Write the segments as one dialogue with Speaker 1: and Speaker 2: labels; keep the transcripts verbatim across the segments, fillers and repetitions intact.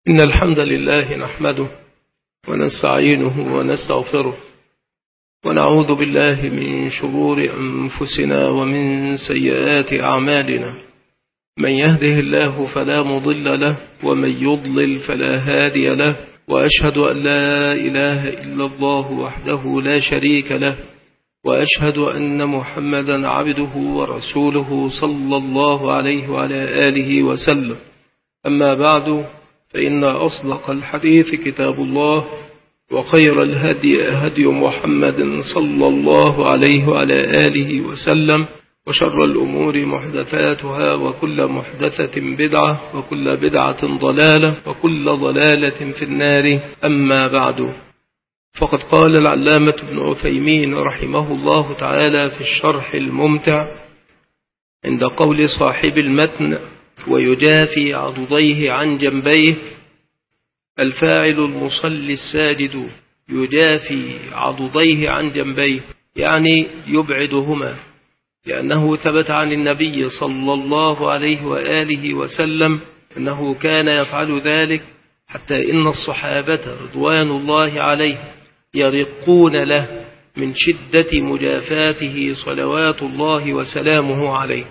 Speaker 1: إن الحمد لله نحمده ونستعينه ونستغفره ونعوذ بالله من شرور أنفسنا ومن سيئات أعمالنا. من يهده الله فلا مضل له ومن يضلل فلا هادي له، وأشهد أن لا إله إلا الله وحده لا شريك له، وأشهد أن محمدا عبده ورسوله صلى الله عليه وعلى آله وسلم. أما بعد، فإن أصدق الحديث كتاب الله، وخير الهدي هدي محمد صلى الله عليه وعلى آله وسلم، وشر الأمور محدثاتها، وكل محدثة بدعة، وكل بدعة ضلالة، وكل ضلالة في النار. أما بعد، فقد قال العلامة ابن عثيمين رحمه الله تعالى في الشرح الممتع عند قول صاحب المتن: ويجافي عضديه عن جنبيه. الفاعل المصلي الساجد يجافي عضديه عن جنبيه، يعني يبعدهما، لأنه ثبت عن النبي صلى الله عليه وآله وسلم أنه كان يفعل ذلك، حتى إن الصحابة رضوان الله عليهم يرقون له من شدة مجافاته صلوات الله وسلامه عليه.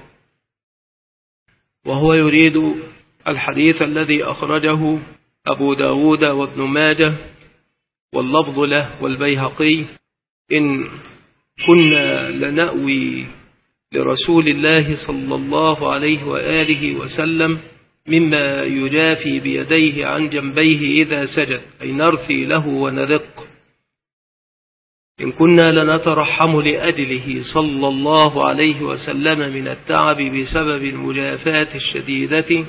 Speaker 1: وهو يريد الحديث الذي أخرجه أبو داود وابن ماجه واللفظ له والبيهقي: إن كنا لنأوي لرسول الله صلى الله عليه وآله وسلم مما يجافي بيديه عن جنبيه إذا سجد، أي نرثي له ونرق. إن كنا لنترحم لأجله صلى الله عليه وسلم من التعب بسبب المجافاة الشديدة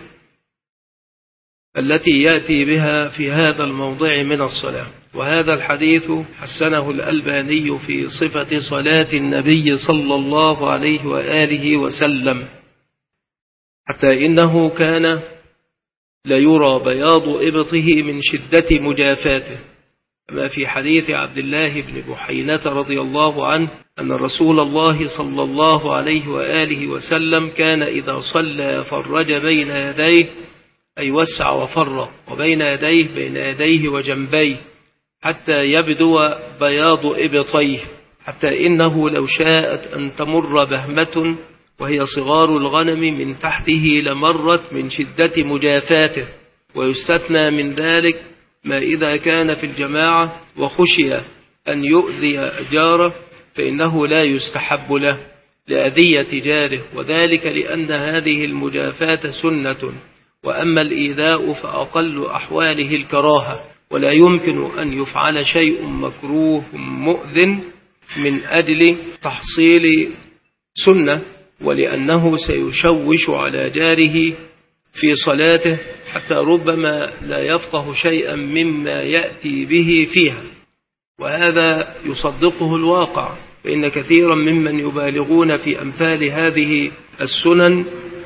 Speaker 1: التي يأتي بها في هذا الموضع من الصلاة. وهذا الحديث حسنه الألباني في صفة صلاة النبي صلى الله عليه وآله وسلم، حتى إنه كان ليرى بياض إبطه من شدة مجافاته، كما في حديث عبد الله بن بحينة رضي الله عنه أن رسول الله صلى الله عليه وآله وسلم كان إذا صلى فرج بين يديه، أي وسع وفرق، وبين يديه بين يديه وجنبيه، حتى يبدو بياض إبطيه، حتى إنه لو شاءت أن تمر بهمة وهي صغار الغنم من تحته لمرت من شدة مجافاته. ويستثنى من ذلك ما إذا كان في الجماعة وخشي أن يؤذي جاره، فإنه لا يستحب له لأذية جاره، وذلك لأن هذه المجافاة سنة، وأما الإيذاء فأقل أحواله الكراهة، ولا يمكن أن يفعل شيء مكروه مؤذن من أجل تحصيل سنة، ولأنه سيشوش على جاره في صلاته، حتى ربما لا يفقه شيئا مما يأتي به فيها. وهذا يصدقه الواقع، فإن كثيرا ممن يبالغون في أمثال هذه السنن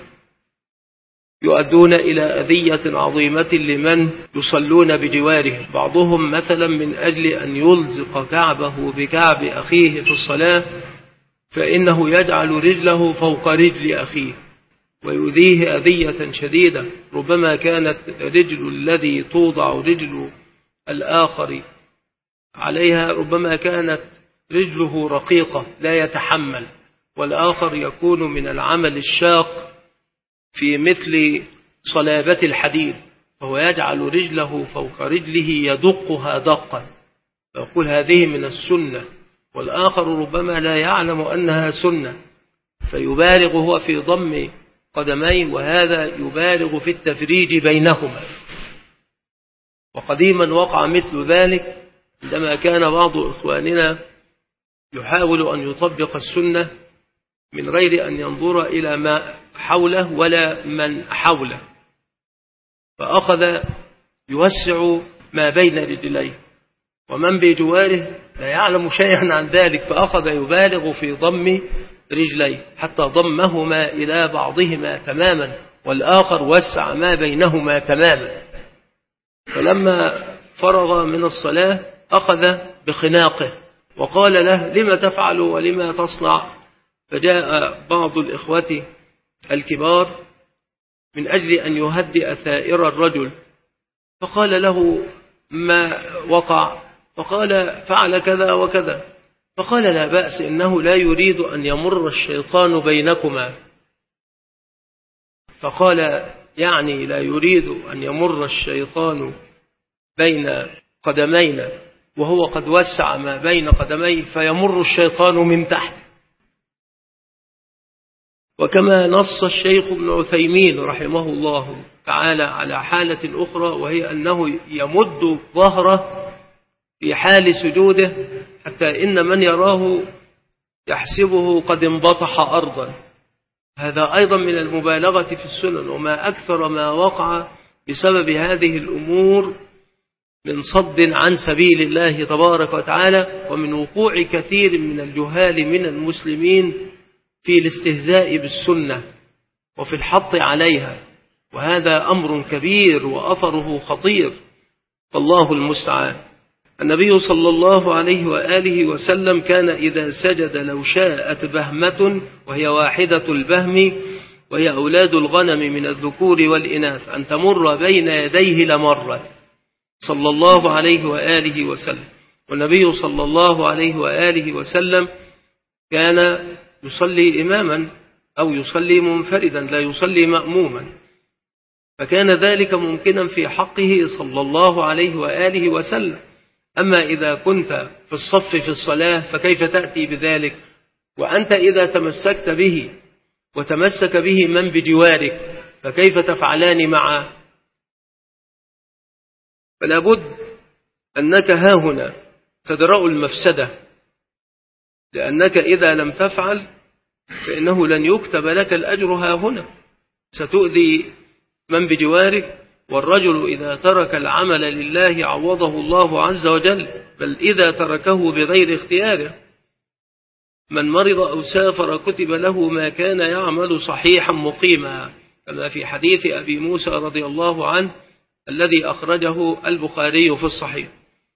Speaker 1: يؤدون إلى أذية عظيمة لمن يصلون بجواره. بعضهم مثلا من أجل أن يلزق كعبه بكعب أخيه في الصلاة، فإنه يجعل رجله فوق رجل أخيه ويؤذيه أذية شديدة. ربما كانت رجل الذي توضع رجل الآخر عليها ربما كانت رجله رقيقة لا يتحمل، والآخر يكون من العمل الشاق في مثل صلابة الحديد، فهو يجعل رجله فوق رجله يدقها دقا، فيقول هذه من السنة، والآخر ربما لا يعلم أنها سنة، فيبالغ هو في ضم قدميه، وهذا يبالغ في التفريج بينهما. وقديما وقع مثل ذلك عندما كان بعض إخواننا يحاول أن يطبق السنة من غير أن ينظر إلى ما حوله ولا من حوله، فأخذ يوسع ما بين رجليه، ومن بجواره لا يعلم شيئا عن ذلك، فأخذ يبالغ في ضم رجليه حتى ضمهما إلى بعضهما تماما، والآخر وسع ما بينهما تماما. فلما فرغ من الصلاة أخذ بخناقه وقال له: لما تفعل ولما تصنع؟ فجاء بعض الإخوة الكبار من أجل أن يهدئ ثائر الرجل فقال له ما وقع؟ فقال فعل كذا وكذا. فقال لا بأس، إنه لا يريد أن يمر الشيطان بينكما. فقال يعني لا يريد أن يمر الشيطان بين قدمينا وهو قد وسع ما بين قدميه فيمر الشيطان من تحت. وكما نص الشيخ ابن عثيمين رحمه الله تعالى على حالة أخرى، وهي أنه يمد ظهره في حال سجوده حتى إن من يراه يحسبه قد انبطح أرضا. هذا أيضا من المبالغة في السنن، وما أكثر ما وقع بسبب هذه الأمور من صد عن سبيل الله تبارك وتعالى، ومن وقوع كثير من الجهال من المسلمين في الاستهزاء بالسنة وفي الحط عليها، وهذا أمر كبير وأثره خطير، فالله المستعان. النبي صلى الله عليه وآله وسلم كان إذا سجد لو شاءت بهمة، وهي واحدة البهم وهي أولاد الغنم من الذكور والإناث، أن تمر بين يديه لمرت صلى الله عليه وآله وسلم. والنبي صلى الله عليه وآله وسلم كان يصلي إماما أو يصلي منفردا، لا يصلي مأموما، فكان ذلك ممكنا في حقه صلى الله عليه وآله وسلم. أما إذا كنت في الصف في الصلاة فكيف تأتي بذلك وأنت إذا تمسكت به وتمسك به من بجوارك فكيف تفعلان معه؟ فلا بد أنك هاهنا تدرأ المفسدة، لأنك إذا لم تفعل فإنه لن يكتب لك الأجر هاهنا، ستؤذي من بجوارك. والرجل إذا ترك العمل لله عوضه الله عز وجل، بل إذا تركه بغير اختياره. من مرض أو سافر كتب له ما كان يعمل صحيحا مقيما، كما في حديث أبي موسى رضي الله عنه الذي أخرجه البخاري في الصحيح.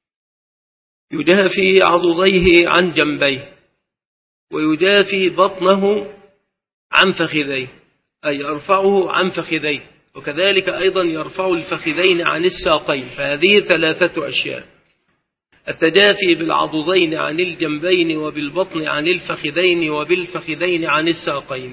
Speaker 1: يجافي عضديه عن جنبيه ويجافي بطنه عن فخذيه، أي يرفعه عن فخذيه، وكذلك أيضا يرفع الفخذين عن الساقين. فهذه ثلاثة أشياء: التجافي بالعضدين عن الجنبين، وبالبطن عن الفخذين، وبالفخذين عن الساقين.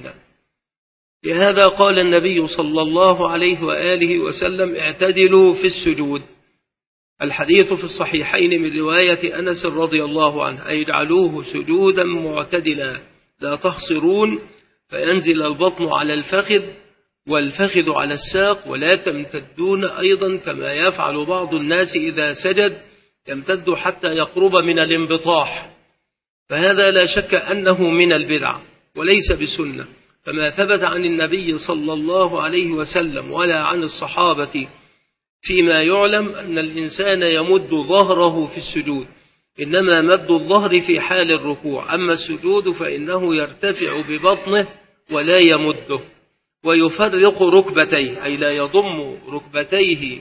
Speaker 1: لهذا قال النبي صلى الله عليه وآله وسلم: اعتدلوا في السجود. الحديث في الصحيحين من رواية أنس رضي الله عنه: أي اجعلوه سجودا معتدلا لا تخصرون، فينزل البطن على الفخذ والفخذ على الساق، ولا تمتدون أيضا كما يفعل بعض الناس إذا سجد، يمتد حتى يقرب من الانبطاح. فهذا لا شك أنه من البدع وليس بسنة، فما ثبت عن النبي صلى الله عليه وسلم ولا عن الصحابة فيما يعلم أن الإنسان يمد ظهره في السجود، إنما مد الظهر في حال الركوع. أما السجود فإنه يرتفع ببطنه ولا يمده، ويفرق ركبتيه، أي لا يضم ركبتيه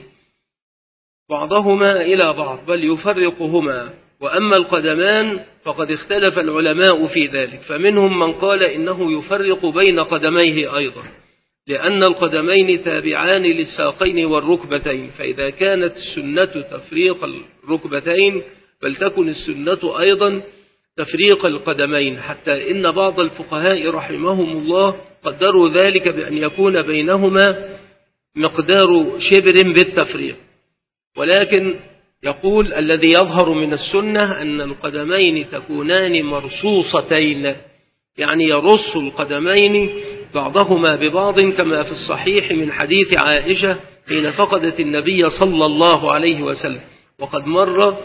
Speaker 1: بعضهما إلى بعض بل يفرقهما. وأما القدمان فقد اختلف العلماء في ذلك، فمنهم من قال إنه يفرق بين قدميه أيضا، لأن القدمين تابعان للساقين والركبتين، فإذا كانت السنة تفريق الركبتين فلتكن السنة أيضا تفريق القدمين، حتى إن بعض الفقهاء رحمهم الله قدروا ذلك بأن يكون بينهما مقدار شبر بالتفريق. ولكن يقول الذي يظهر من السنة أن القدمين تكونان مرصوصتين، يعني يرص القدمين بعضهما ببعض، كما في الصحيح من حديث عائشة حين فقدت النبي صلى الله عليه وسلم. وقد مر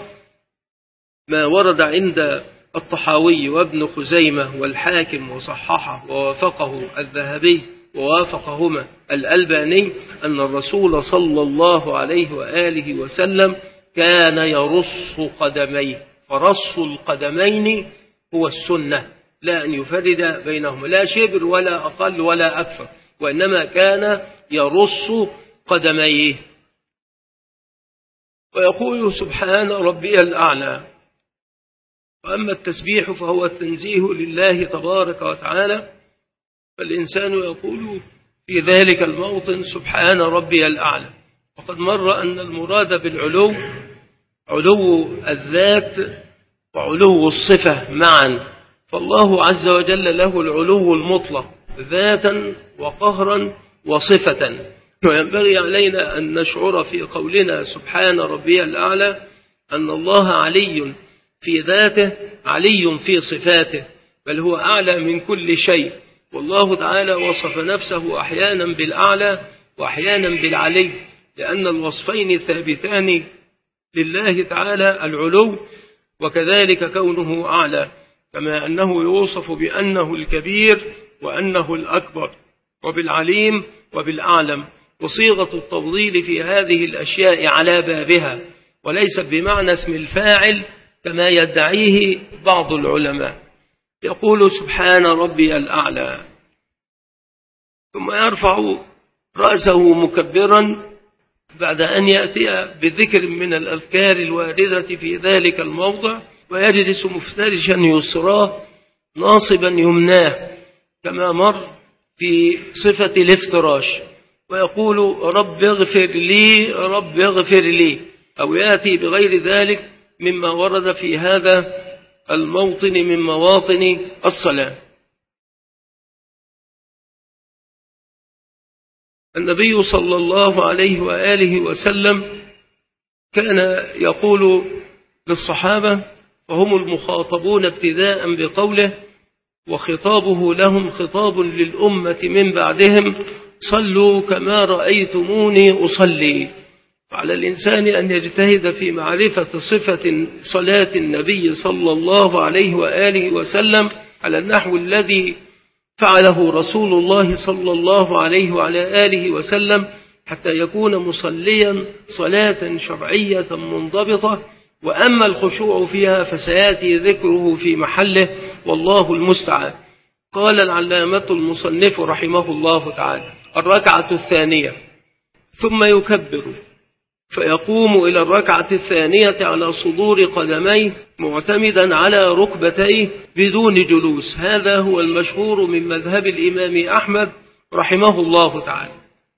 Speaker 1: ما ورد عند الطحاوي وابن خزيمة والحاكم وصححه ووافقه الذهبي ووافقهما الألباني أن الرسول صلى الله عليه وآله وسلم كان يرص قدميه، فرص القدمين هو السنة، لا أن يفرد بينهما، لا شبر ولا أقل ولا أكثر، وإنما كان يرص قدميه. ويقول سبحان ربي الأعلى. وأما التسبيح فهو التنزيه لله تبارك وتعالى، فالإنسان يقول في ذلك الموطن سبحان ربي الأعلى، وقد مر أن المراد بالعلو علو الذات وعلو الصفة معا، فالله عز وجل له العلو المطلق ذاتا وقهرا وصفة. وينبغي علينا أن نشعر في قولنا سبحان ربي الأعلى أن الله علي في ذاته علي في صفاته، بل هو أعلى من كل شيء. والله تعالى وصف نفسه أحيانا بالأعلى وأحيانا بالعلي، لأن الوصفين ثابتان لله تعالى العلو وكذلك كونه أعلى، كما أنه يوصف بأنه الكبير وأنه الأكبر وبالعليم وبالأعلم. وصيغة التفضيل في هذه الأشياء على بابها وليست بمعنى اسم الفاعل كما يدعيه بعض العلماء. يقول سبحان ربي الأعلى ثم يرفع رأسه مكبرا بعد أن يأتي بذكر من الأذكار الواردة في ذلك الموضع، ويجلس مفترشا يسراه ناصبا يمناه كما مر في صفة الافتراش، ويقول رب اغفر لي رب اغفر لي، أو يأتي بغير ذلك مما ورد في هذا الموطن من مواطن الصلاة. النبي صلى الله عليه وآله وسلم كان يقول للصحابة وهم المخاطبون ابتداء بقوله وخطابه لهم خطاب للأمة من بعدهم صلوا كما رأيتموني أصلي. على الإنسان أن يجتهد في معرفة صفة صلاة النبي صلى الله عليه وآله وسلم على النحو الذي فعله رسول الله صلى الله عليه وعلى آله وسلم حتى يكون مصليا صلاة شرعية منضبطة. وأما الخشوع فيها فسيأتي ذكره في محله والله المستعان. قال العلامة المصنف رحمه الله تعالى الركعة الثانية ثم يكبر فيقوم إلى الركعة الثانية على صدور قدميه معتمدا على ركبتيه بدون جلوس. هذا هو المشهور من مذهب الإمام أحمد رحمه الله تعالى.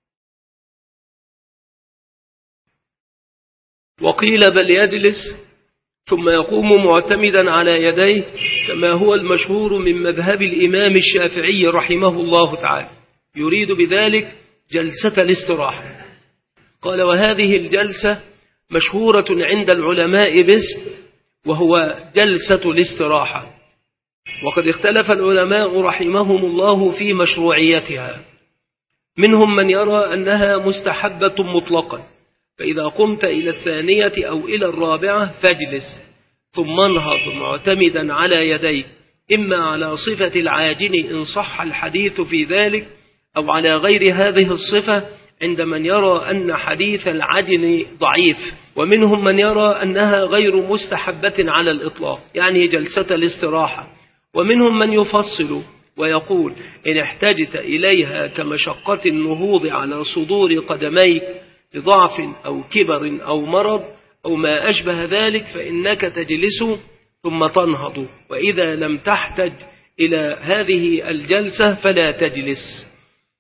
Speaker 1: وقيل بل يجلس ثم يقوم معتمدا على يديه كما هو المشهور من مذهب الإمام الشافعي رحمه الله تعالى، يريد بذلك جلسة الاستراحة. قال وهذه الجلسة مشهورة عند العلماء باسم وهو جلسة الاستراحة، وقد اختلف العلماء رحمهم الله في مشروعيتها. منهم من يرى أنها مستحبة مطلقا، فإذا قمت إلى الثانية أو إلى الرابعة فاجلس ثم انهض معتمدا على يديك، إما على صفة العاجن إن صح الحديث في ذلك أو على غير هذه الصفة عند من يرى أن حديث العجن ضعيف. ومنهم من يرى أنها غير مستحبة على الإطلاق، يعني جلسة الاستراحة. ومنهم من يفصل ويقول إن احتجت إليها كمشقة النهوض على صدور قدميك لضعف أو كبر أو مرض أو ما أشبه ذلك فإنك تجلس ثم تنهض، وإذا لم تحتج إلى هذه الجلسة فلا تجلس.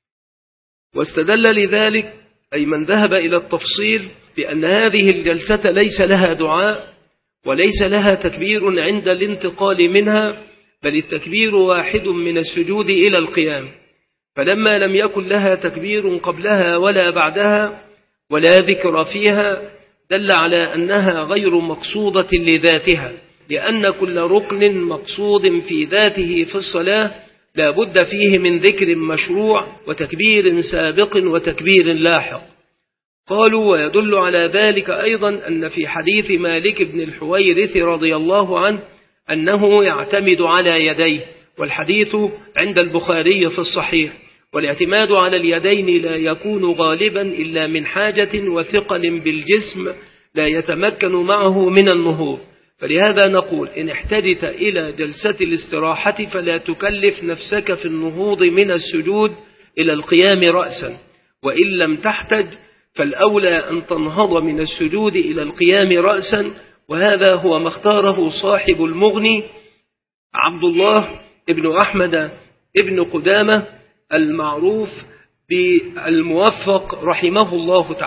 Speaker 1: واستدل لذلك أي من ذهب إلى التفصيل بأن هذه الجلسة ليس لها دعاء وليس لها تكبير عند الانتقال منها، بل التكبير واحد من السجود إلى القيام، فلما لم يكن لها تكبير قبلها ولا بعدها ولا ذكر فيها دل على أنها غير مقصودة لذاتها، لأن كل ركن مقصود في ذاته في الصلاة لا بد فيه من ذكر مشروع وتكبير سابق وتكبير لاحق. قالوا ويدل على ذلك أيضا أن في حديث مالك بن الحويرث رضي الله عنه أنه يعتمد على يديه، والحديث عند البخاري في الصحيح. والاعتماد على اليدين لا يكون غالبا إلا من حاجة وثقل بالجسم لا يتمكن معه من النهوض، فلهذا نقول إن احتجت إلى جلسة الاستراحة فلا تكلف نفسك في النهوض من السجود إلى القيام رأسا، وإن لم تحتج فالأولى أن تنهض من السجود إلى القيام رأسا. وهذا هو ما اختاره صاحب المغني عبد الله ابن أحمد ابن قدامة المعروف بالموفق رحمه الله تعالى،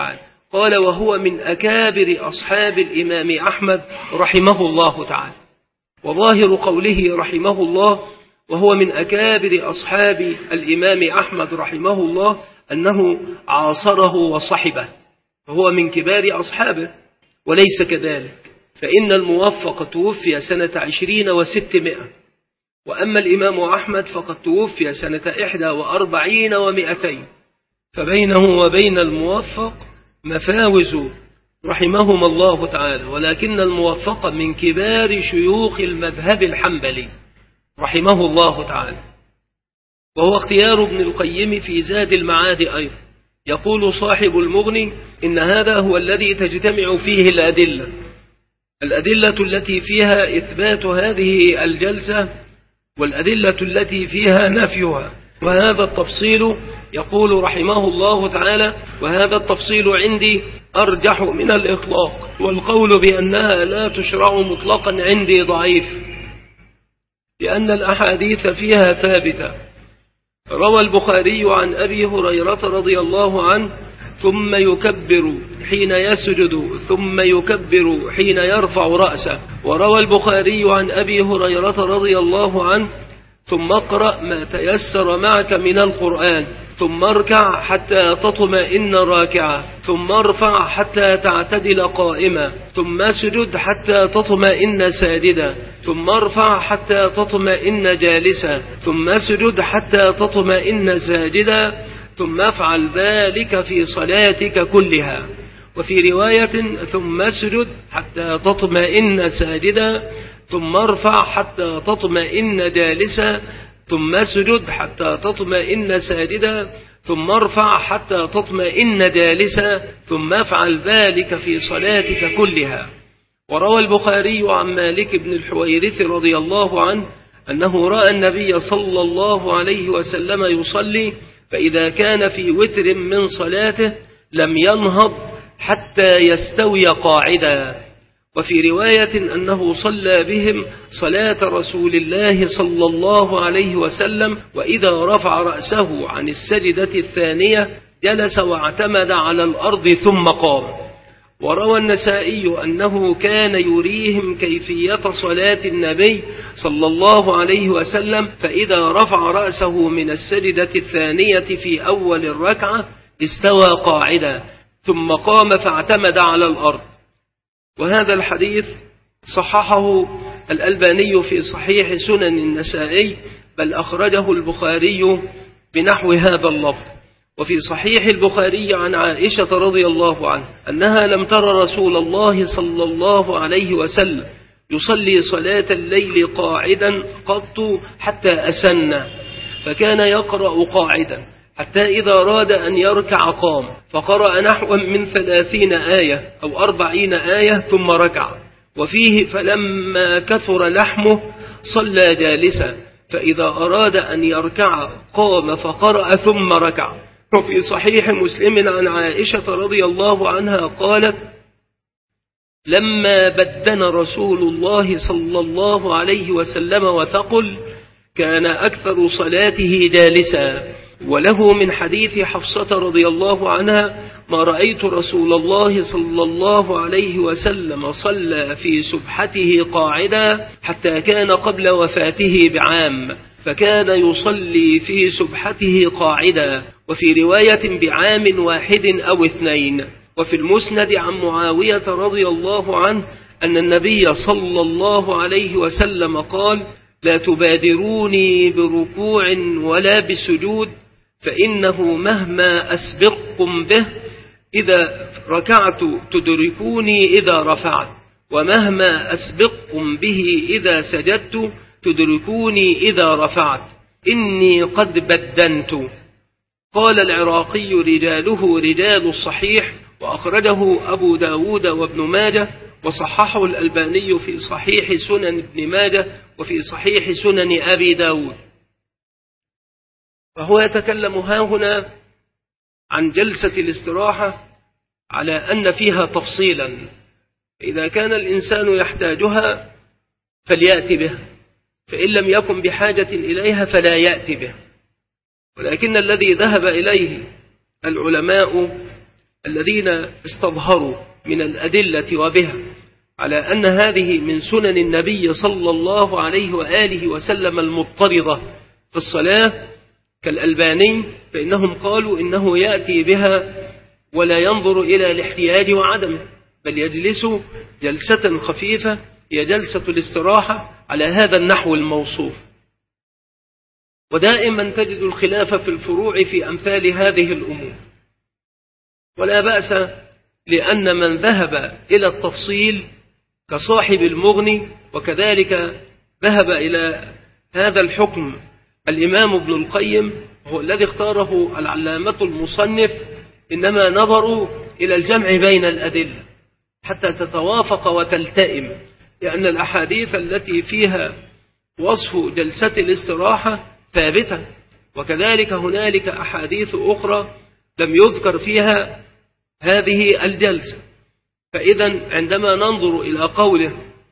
Speaker 1: قال وهو من أكابر أصحاب الإمام أحمد رحمه الله تعالى. وظاهر قوله رحمه الله وهو من أكابر أصحاب الإمام أحمد رحمه الله أنه عاصره وصحبه، فهو من كبار أصحابه، وليس كذلك، فإن الموفق توفي سنة عشرين وستمائة، وأما الإمام أحمد فقد توفي سنة إحدى وأربعين ومئتين، فبينه وبين الموفق مفاوز رحمهما الله تعالى، ولكن الموفق من كبار شيوخ المذهب الحنبلي رحمه الله تعالى. وهو اختيار ابن القيم في زاد المعاد أيضا. يقول صاحب المغني إن هذا هو الذي تجتمع فيه الأدلة الأدلة التي فيها إثبات هذه الجلسة والأدلة التي فيها نفيها، وهذا التفصيل يقول رحمه الله تعالى وهذا التفصيل عندي أرجح من الإطلاق، والقول بأنها لا تشرع مطلقا عندي ضعيف، لأن الأحاديث فيها ثابتة. روى البخاري عن أبي هريرة رضي الله عنه ثم يكبر حين يسجد ثم يكبر حين يرفع رأسه. وروى البخاري عن أبي هريرة رضي الله عنه ثم اقرأ ما تيسر معك من القرآن ثم اركع حتى تطمئن راكعا ثم ارفع حتى تعتدل قائما ثم اسجد حتى تطمئن ساجدا ثم ارفع حتى تطمئن جالسا ثم اسجد حتى تطمئن ساجدا ثم افعل ذلك في صلاتك كلها. وفي رواية ثم اسجد حتى تطمئن ساجدا ثم ارفع حتى تطمئن جالسا ثم اسجد حتى تطمئن ساجدا ثم ارفع حتى تطمئن جالسا ثم افعل ذلك في صلاتك كلها. وروى البخاري عن مالك بن الحويرث رضي الله عنه أنه رأى النبي صلى الله عليه وسلم يصلي، فإذا كان في وتر من صلاته لم ينهض حتى يستوي قاعدا. وفي رواية أنه صلى بهم صلاة رسول الله صلى الله عليه وسلم وإذا رفع رأسه عن السجدة الثانية جلس واعتمد على الأرض ثم قام. وروى النسائي أنه كان يريهم كيفية صلاة النبي صلى الله عليه وسلم، فإذا رفع رأسه من السجدة الثانية في أول الركعة استوى قاعدا ثم قام فاعتمد على الأرض. وهذا الحديث صححه الألباني في صحيح سنن النسائي، بل أخرجه البخاري بنحو هذا اللفظ. وفي صحيح البخاري عن عائشة رضي الله عنها أنها لم تر رسول الله صلى الله عليه وسلم يصلي صلاة الليل قاعدا قط حتى أسن، فكان يقرأ قاعدا حتى إذا أراد أن يركع قام فقرأ نحو من ثلاثين آية أو أربعين آية ثم ركع. وفيه فلما كثر لحمه صلى جالسا، فإذا أراد أن يركع قام فقرأ ثم ركع. وفي صحيح مسلم عن عائشة رضي الله عنها قالت لما بدن رسول الله صلى الله عليه وسلم وثقل كان أكثر صلاته جالسا. وله من حديث حفصة رضي الله عنها ما رأيت رسول الله صلى الله عليه وسلم صلى في سبحته قاعدا حتى كان قبل وفاته بعام، فكان يصلي في سبحته قاعدا. وفي رواية بعام واحد أو اثنين. وفي المسند عن معاوية رضي الله عنه أن النبي صلى الله عليه وسلم قال لا تبادروني بركوع ولا بسجود، فإنه مهما أسبقكم به إذا ركعت تدركوني إذا رفعت، ومهما أسبقكم به إذا سجدت تدركوني إذا رفعت، إني قد بدنت. قال العراقي رجاله رجال الصحيح، وأخرجه أبو داود وابن ماجه، وصححه الألباني في صحيح سنن ابن ماجه وفي صحيح سنن أبي داود. فهو يتكلم ها هنا عن جلسة الاستراحة على أن فيها تفصيلا، إذا كان الإنسان يحتاجها فليأتي به، فإن لم يكن بحاجة إليها فلا يأتي به. ولكن الذي ذهب إليه العلماء الذين استظهروا من الأدلة وبها على أن هذه من سنن النبي صلى الله عليه وآله وسلم المضطردة في الصلاة كالألباني، فإنهم قالوا إنه يأتي بها ولا ينظر إلى الاحتياج وعدمه، بل يجلس جلسة خفيفة هي جلسة الاستراحة على هذا النحو الموصوف. ودائما تجد الخلاف في الفروع في أمثال هذه الأمور، ولا بأس لأن من ذهب إلى التفصيل كصاحب المغني، وكذلك ذهب إلى هذا الحكم الإمام ابن القيم هو الذي اختاره العلامة المصنف، إنما نظروا إلى الجمع بين الأدلة حتى تتوافق وتلتئم، لأن الأحاديث التي فيها وصف جلسة الاستراحة ثابتة، وكذلك هنالك أحاديث أخرى لم يذكر فيها هذه الجلسة. فإذا عندما ننظر إلى قوله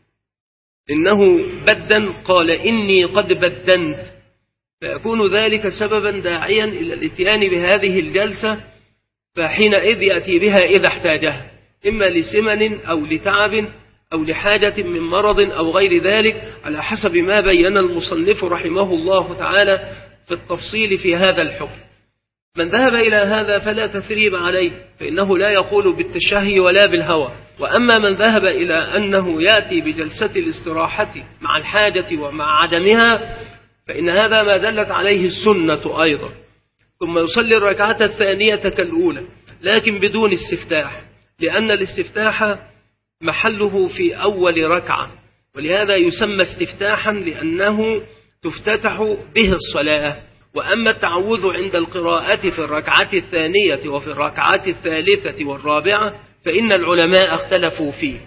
Speaker 1: إنه بدن قال إني قد بدنت، فيكون ذلك سببا داعيا إلى الاتيان بهذه الجلسة، فحينئذ يأتي بها إذا احتاجها، إما لسمن أو لتعب أو لحاجة من مرض أو غير ذلك، على حسب ما بين المصنف رحمه الله تعالى في التفصيل في هذا الحكم. من ذهب إلى هذا فلا تثريب عليه، فإنه لا يقول بالتشهي ولا بالهوى. وأما من ذهب إلى أنه يأتي بجلسة الاستراحة مع الحاجة ومع عدمها، فإن هذا ما دلت عليه السنة أيضا، ثم يصلي الركعة الثانية كالأولى لكن بدون استفتاح، لأن الاستفتاح محله في أول ركعة، ولهذا يسمى استفتاحا لأنه تفتتح به الصلاة. وأما التعوذ عند القراءة في الركعة الثانية وفي الركعة الثالثة والرابعة فإن العلماء اختلفوا فيه.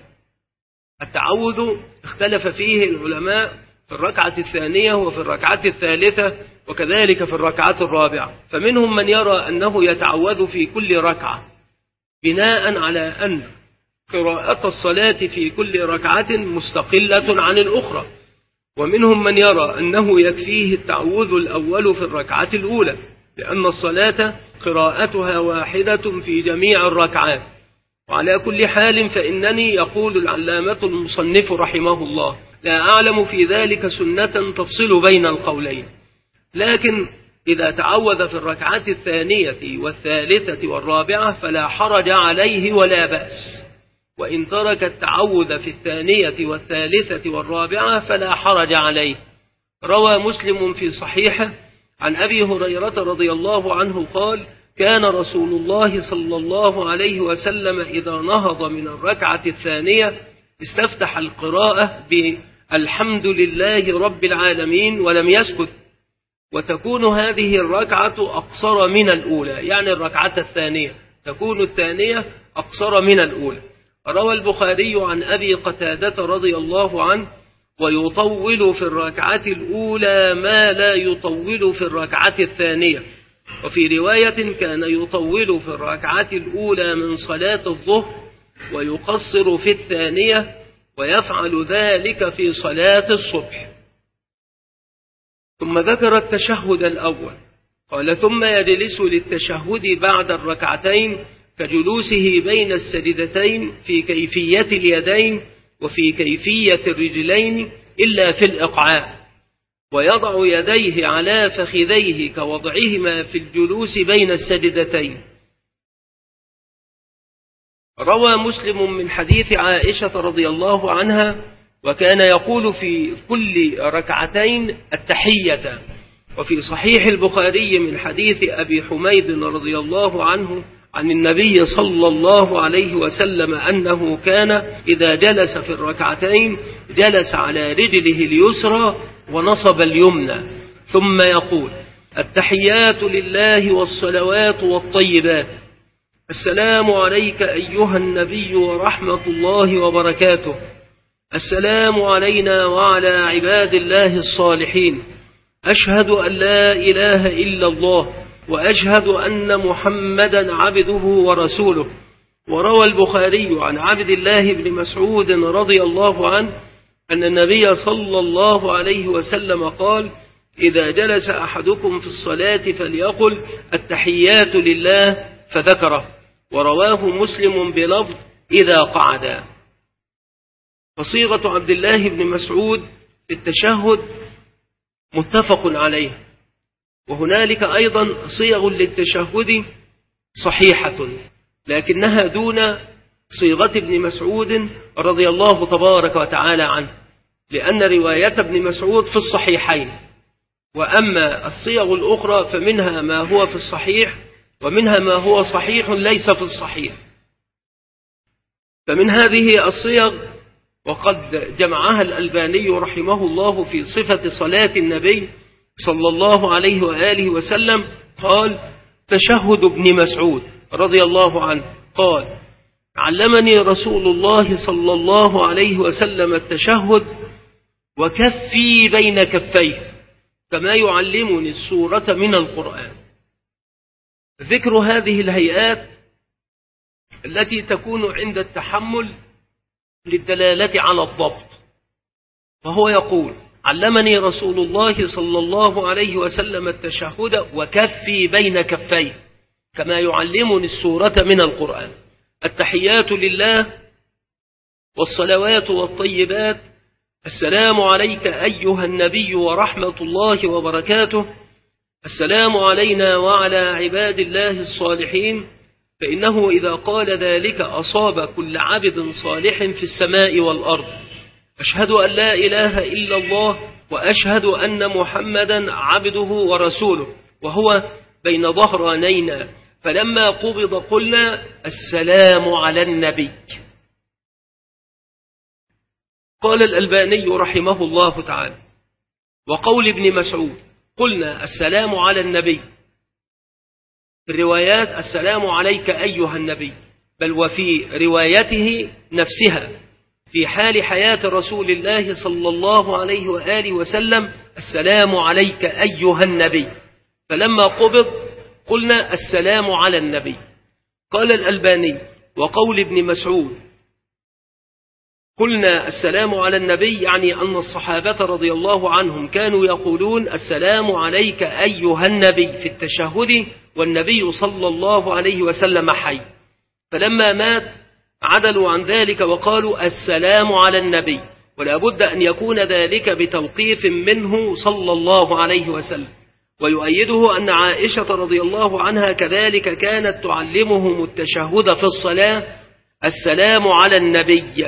Speaker 1: التعوذ اختلف فيه العلماء في الركعة الثانية وفي الركعة الثالثة وكذلك في الركعة الرابعة، فمنهم من يرى أنه يتعوذ في كل ركعة بناء على أن قراءة الصلاة في كل ركعة مستقلة عن الأخرى، ومنهم من يرى أنه يكفيه التعوذ الأول في الركعة الأولى، لأن الصلاة قراءتها واحدة في جميع الركعات. وعلى كل حال فإنني يقول العلامة المصنف رحمه الله لا أعلم في ذلك سنة تفصل بين القولين، لكن إذا تعوذ في الركعة الثانية والثالثة والرابعة فلا حرج عليه ولا بأس، وإن ترك التعوذ في الثانية والثالثة والرابعة فلا حرج عليه. روى مسلم في صحيحه عن أبي هريرة رضي الله عنه قال كان رسول الله صلى الله عليه وسلم إذا نهض من الركعة الثانية استفتح القراءة بالحمد لله رب العالمين ولم يسكت، وتكون هذه الركعة أقصر من الأولى، يعني الركعة الثانية تكون الثانية أقصر من الأولى. روى البخاري عن أبي قتادة رضي الله عنه ويطول في الركعة الأولى ما لا يطول في الركعة الثانية، وفي رواية كان يطول في الركعة الأولى من صلاة الظهر ويقصر في الثانية، ويفعل ذلك في صلاة الصبح. ثم ذكر التشهد الأول قال ثم يجلس للتشهد بعد الركعتين كجلوسه بين السجدتين في كيفية اليدين وفي كيفية الرجلين إلا في الإقعاء، ويضع يديه على فخذيه كوضعهما في الجلوس بين السجدتين. روى مسلم من حديث عائشة رضي الله عنها وكان يقول في كل ركعتين التحية. وفي صحيح البخاري من حديث أبي حميد رضي الله عنه عن النبي صلى الله عليه وسلم أنه كان إذا جلس في الركعتين جلس على رجله اليسرى ونصب اليمنى ثم يقول التحيات لله والصلوات والطيبات، السلام عليك أيها النبي ورحمة الله وبركاته، السلام علينا وعلى عباد الله الصالحين، أشهد أن لا إله إلا الله وأشهد أن محمدا عبده ورسوله. وروى البخاري عن عبد الله بن مسعود رضي الله عنه أن النبي صلى الله عليه وسلم قال إذا جلس أحدكم في الصلاة فليقل التحيات لله فذكره. ورواه مسلم بلفظ إذا قعدا. فصيغة عبد الله بن مسعود في التشهد متفق عليه، وهنالك أيضا صيغ للتشهد صحيحة لكنها دون صيغة ابن مسعود رضي الله تبارك وتعالى عنه، لأن رواية ابن مسعود في الصحيحين، وأما الصيغ الأخرى فمنها ما هو في الصحيح ومنها ما هو صحيح ليس في الصحيح. فمن هذه الصيغ وقد جمعها الألباني رحمه الله في صفة صلاة النبي صلى الله عليه وآله وسلم، قال: تشهد ابن مسعود رضي الله عنه قال: علمني رسول الله صلى الله عليه وسلم التشهد وكفي بين كفيه كما يعلمني السورة من القرآن. ذكر هذه الهيئات التي تكون عند التحمل للدلالة على الضبط، فهو يقول: علمني رسول الله صلى الله عليه وسلم التشهد وكفي بين كفيه كما يعلمني السورة من القرآن. التحيات لله والصلوات والطيبات، السلام عليك أيها النبي ورحمة الله وبركاته، السلام علينا وعلى عباد الله الصالحين، فإنه إذا قال ذلك أصاب كل عبد صالح في السماء والأرض. أشهد أن لا إله إلا الله وأشهد أن محمدا عبده ورسوله، وهو بين ظهرانينا، فلما قبض قلنا: السلام على النبي. قال الألباني رحمه الله تعالى: وقول ابن مسعود قلنا: السلام على النبي، في الروايات: السلام عليك أيها النبي، بل وفي روايته نفسها في حال حياة رسول الله صلى الله عليه وآله وسلم: السلام عليك أيها النبي، فلما قبض قلنا: السلام على النبي. قال الألباني: وقول ابن مسعود قلنا السلام على النبي، يعني أن الصحابة رضي الله عنهم كانوا يقولون: السلام عليك أيها النبي في التشهد والنبي صلى الله عليه وسلم حي، فلما مات عدلوا عن ذلك وقالوا: السلام على النبي، ولا بد أن يكون ذلك بتوقيف منه صلى الله عليه وسلم. ويؤيده أن عائشة رضي الله عنها كذلك كانت تعلمهم التشهد في الصلاة: السلام على النبي.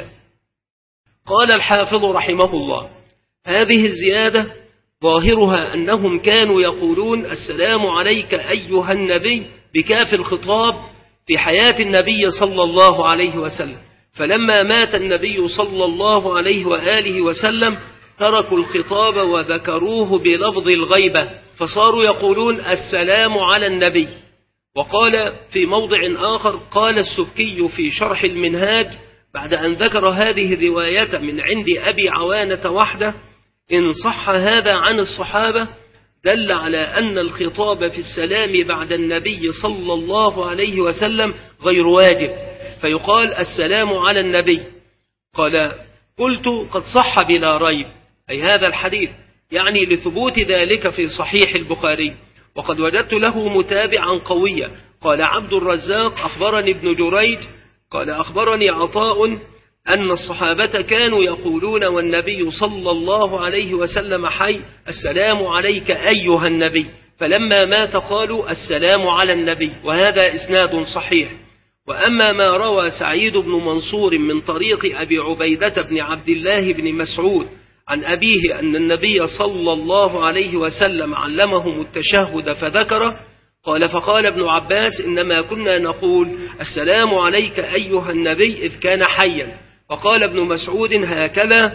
Speaker 1: قال الحافظ رحمه الله: هذه الزيادة ظاهرها أنهم كانوا يقولون: السلام عليك أيها النبي بكاف الخطاب في حياة النبي صلى الله عليه وسلم، فلما مات النبي صلى الله عليه وآله وسلم تركوا الخطاب وذكروه بلفظ الغيبة، فصاروا يقولون: السلام على النبي. وقال في موضع آخر، قال السبكي في شرح المنهاج بعد أن ذكر هذه الرواية من عند أبي عوانة وحده: إن صح هذا عن الصحابة دل على أن الخطاب في السلام بعد النبي صلى الله عليه وسلم غير واجب، فيقال: السلام على النبي. قال: قلت: قد صح بلا ريب، أي هذا الحديث، يعني لثبوت ذلك في صحيح البخاري، وقد وجدت له متابعا قويا. قال عبد الرزاق: أخبرني ابن جريج قال أخبرني عطاء أن الصحابة كانوا يقولون والنبي صلى الله عليه وسلم حي: السلام عليك أيها النبي، فلما مات قالوا: السلام على النبي، وهذا إسناد صحيح. وأما ما روى سعيد بن منصور من طريق أبي عبيدة بن عبد الله بن مسعود عن أبيه أن النبي صلى الله عليه وسلم علمهم التشهد فذكره، قال: فقال ابن عباس: إنما كنا نقول: السلام عليك أيها النبي إذ كان حيا. فقال ابن مسعود: هكذا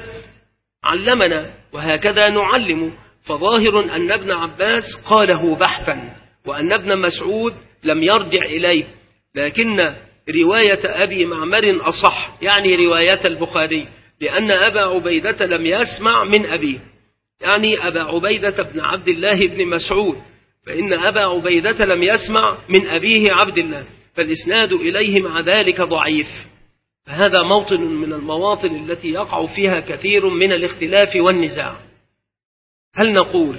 Speaker 1: علمنا وهكذا نعلم. فظاهر أن ابن عباس قاله بحثا، وأن ابن مسعود لم يرجع إليه، لكن رواية أبي معمر أصح، يعني رواية البخاري، لأن أبا عبيدة لم يسمع من أبيه، يعني أبا عبيدة بن عبد الله بن مسعود، فإن أبا عبيدة لم يسمع من أبيه عبد الله، فالإسناد إليه مع ذلك ضعيف. فهذا موطن من المواطن التي يقع فيها كثير من الاختلاف والنزاع. هل نقول: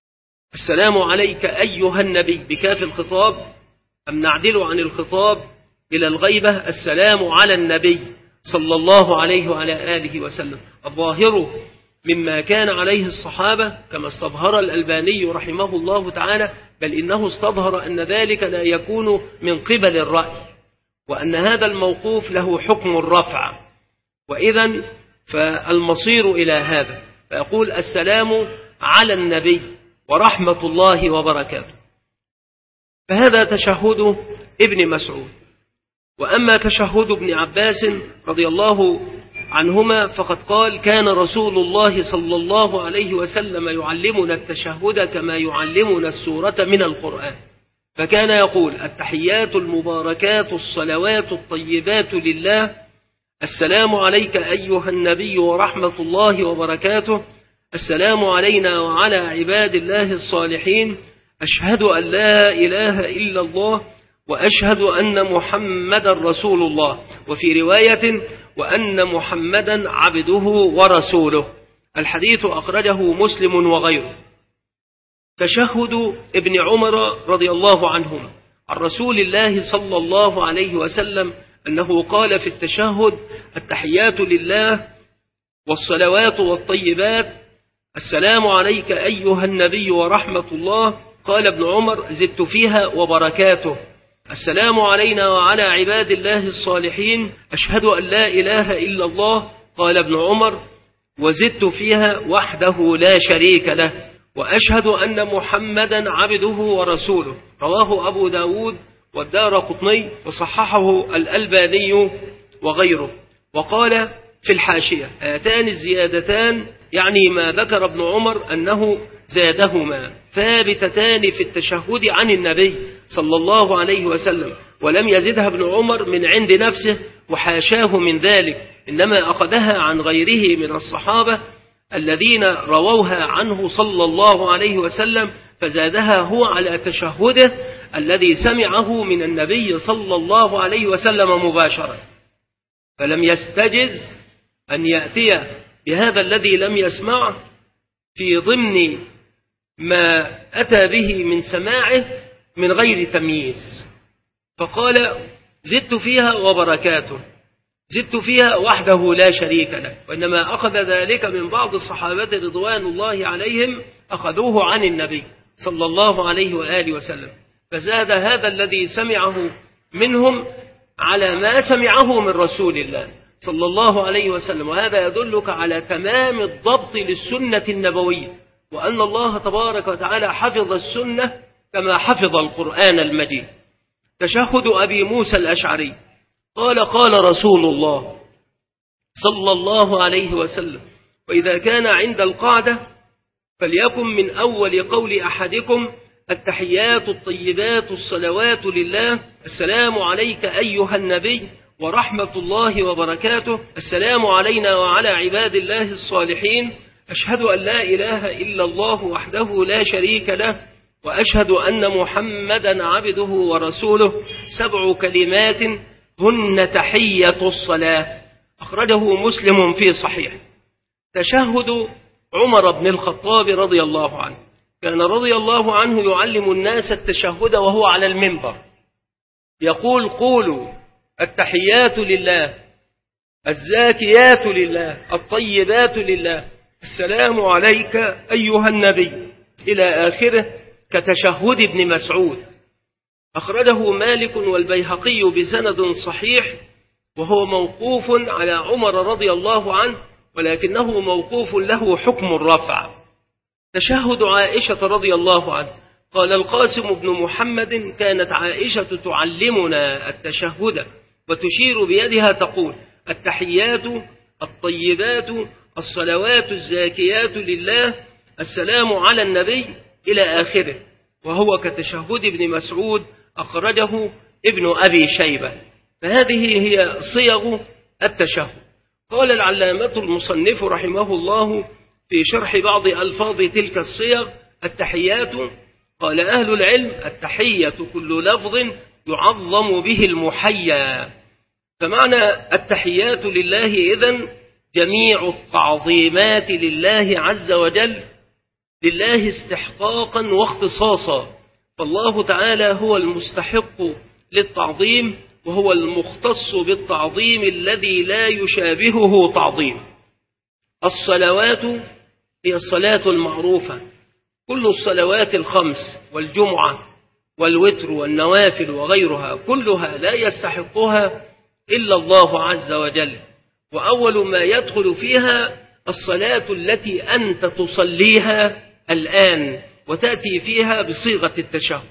Speaker 1: السلام عليك أيها النبي بكاف الخطاب، أم نعدل عن الخطاب إلى الغيبة السلام على النبي صلى الله عليه وعلى آله وسلم. الظاهر مما كان عليه الصحابة كما استظهر الألباني رحمه الله تعالى، بل إنه استظهر أن ذلك لا يكون من قبل الرأي، وأن هذا الموقوف له حكم الرفع، وإذن فالمصير إلى هذا، فيقول السلام على النبي ورحمة الله وبركاته. فهذا تشهد ابن مسعود. وأما تشهد ابن عباس رضي الله عنهما فقد قال كان رسول الله صلى الله عليه وسلم يعلمنا التشهد كما يعلمنا السورة من القرآن، فكان يقول التحيات المباركات الصلوات الطيبات لله، السلام عليك أيها النبي ورحمة الله وبركاته، السلام علينا وعلى عباد الله الصالحين، أشهد أن لا إله إلا الله وأشهد أن محمدا رسول الله، وفي رواية وأن محمدا عبده ورسوله. الحديث أخرجه مسلم وغيره. تشهد ابن عمر رضي الله عنهما عن رسول الله صلى الله عليه وسلم أنه قال في التشهد التحيات لله والصلوات والطيبات، السلام عليك أيها النبي ورحمة الله. قال ابن عمر زدت فيها وبركاته، السلام علينا وعلى عباد الله الصالحين، أشهد أن لا إله إلا الله. قال ابن عمر وزدت فيها وحده لا شريك له، وأشهد أن محمدا عبده ورسوله. رواه أبو داود والدارقطني وصححه الألباني وغيره. وقال في الحاشية هاتان الزيادتان يعني ما ذكر ابن عمر أنه زادهما ثابتتان في التشهد عن النبي صلى الله عليه وسلم، ولم يزدها ابن عمر من عند نفسه وحاشاه من ذلك، إنما أخذها عن غيره من الصحابة الذين رووها عنه صلى الله عليه وسلم، فزادها هو على تشهده الذي سمعه من النبي صلى الله عليه وسلم مباشرة، فلم يستجز أن يأتي بهذا الذي لم يسمعه في ضمن ما أتى به من سماعه من غير تمييز، فقال زدت فيها وبركاته، زدت فيها وحده لا شريك له، وإنما أخذ ذلك من بعض الصحابة رضوان الله عليهم، أخذوه عن النبي صلى الله عليه وآله وسلم، فزاد هذا الذي سمعه منهم على ما سمعه من رسول الله صلى الله عليه وسلم. وهذا يدلك على تمام الضبط للسنة النبوية، وأن الله تبارك وتعالى حفظ السنة كما حفظ القرآن المجيد. تشهد أبي موسى الأشعري قال قال رسول الله صلى الله عليه وسلم وإذا كان عند القعدة فليكن من أول قول أحدكم التحيات الطيبات الصلوات لله، السلام عليك أيها النبي ورحمة الله وبركاته، السلام علينا وعلى عباد الله الصالحين، أشهد أن لا إله إلا الله وحده لا شريك له، وأشهد أن محمدا عبده ورسوله، سبع كلمات هن تحية الصلاة. أخرجه مسلم في صحيح. تشهد عمر بن الخطاب رضي الله عنه، كان رضي الله عنه يعلم الناس التشهد وهو على المنبر، يقول قولوا التحيات لله الزاكيات لله الطيبات لله، السلام عليك أيها النبي إلى آخره، كتشهد ابن مسعود. أخرجه مالك والبيهقي بسند صحيح، وهو موقوف على عمر رضي الله عنه، ولكنه موقوف له حكم الرفع. تشهد عائشة رضي الله عنه قال القاسم بن محمد كانت عائشة تعلمنا التشهد وتشير بيدها تقول التحيات الطيبات الصلوات الزاكيات لله، السلام على النبي إلى آخره، وهو كتشهد ابن مسعود. أخرجه ابن أبي شيبة. فهذه هي صيغ التشهد. قال العلامة المصنف رحمه الله في شرح بعض ألفاظ تلك الصيغ التحيات، قال أهل العلم التحية كل لفظ يعظم به المحيا، فمعنى التحيات لله إذن جميع التعظيمات لله عز وجل، لله استحقاقا واختصاصا، فالله تعالى هو المستحق للتعظيم وهو المختص بالتعظيم الذي لا يشابهه تعظيم. الصلوات هي الصلاة المعروفة، كل الصلوات الخمس والجمعة والوتر والنوافل وغيرها كلها لا يستحقها إلا الله عز وجل، وأول ما يدخل فيها الصلاة التي أنت تصليها الآن وتأتي فيها بصيغة التشهد.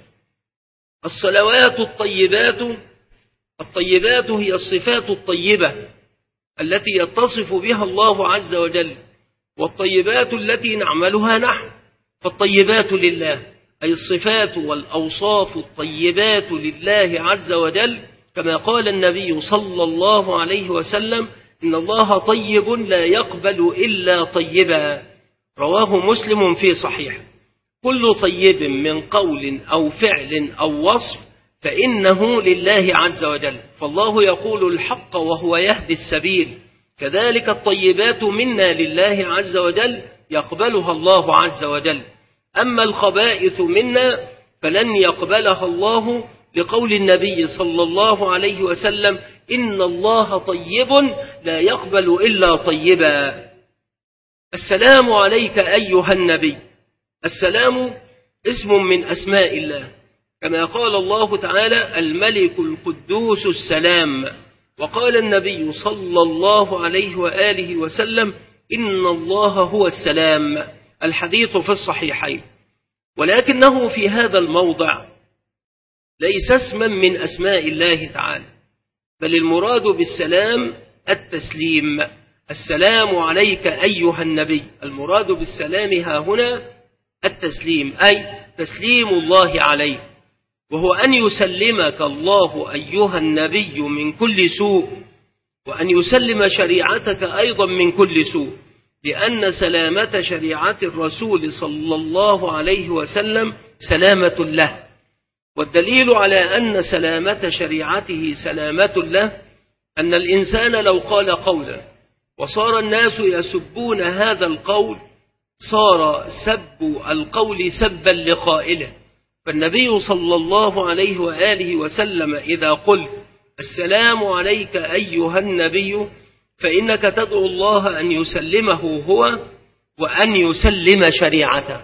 Speaker 1: الصلوات الطيبات، الطيبات هي الصفات الطيبة التي يتصف بها الله عز وجل، والطيبات التي نعملها نحن، فالطيبات لله أي الصفات والأوصاف الطيبات لله عز وجل، كما قال النبي صلى الله عليه وسلم: إن الله طيب لا يقبل إلا طيبا، رواه مسلم في صحيح. كل طيب من قول أو فعل أو وصف فإنه لله عز وجل، فالله يقول الحق وهو يهدي السبيل، كذلك الطيبات منا لله عز وجل يقبلها الله عز وجل. أما الخبائث منا فلن يقبلها الله، لقول النبي صلى الله عليه وسلم: إن الله طيب لا يقبل إلا طيبا. السلام عليك أيها النبي، السلام اسم من أسماء الله، كما قال الله تعالى: الملك القدوس السلام، وقال النبي صلى الله عليه وآله وسلم: إن الله هو السلام، الحديث في الصحيحين. ولكنه في هذا الموضع ليس اسما من أسماء الله تعالى، بل المراد بالسلام التسليم. السلام عليك أيها النبي، المراد بالسلام ها هنا التسليم، أي تسليم الله عليك، وهو أن يسلمك الله أيها النبي من كل سوء، وأن يسلم شريعتك أيضا من كل سوء، لأن سلامة شريعة الرسول صلى الله عليه وسلم سلامة له. والدليل على أن سلامة شريعته سلامة له أن الإنسان لو قال قولا وصار الناس يسبون هذا القول صار سب القول سبا لقائله. فالنبي صلى الله عليه وآله وسلم إذا قلت السلام عليك أيها النبي فإنك تدعو الله أن يسلمه هو وأن يسلم شريعته.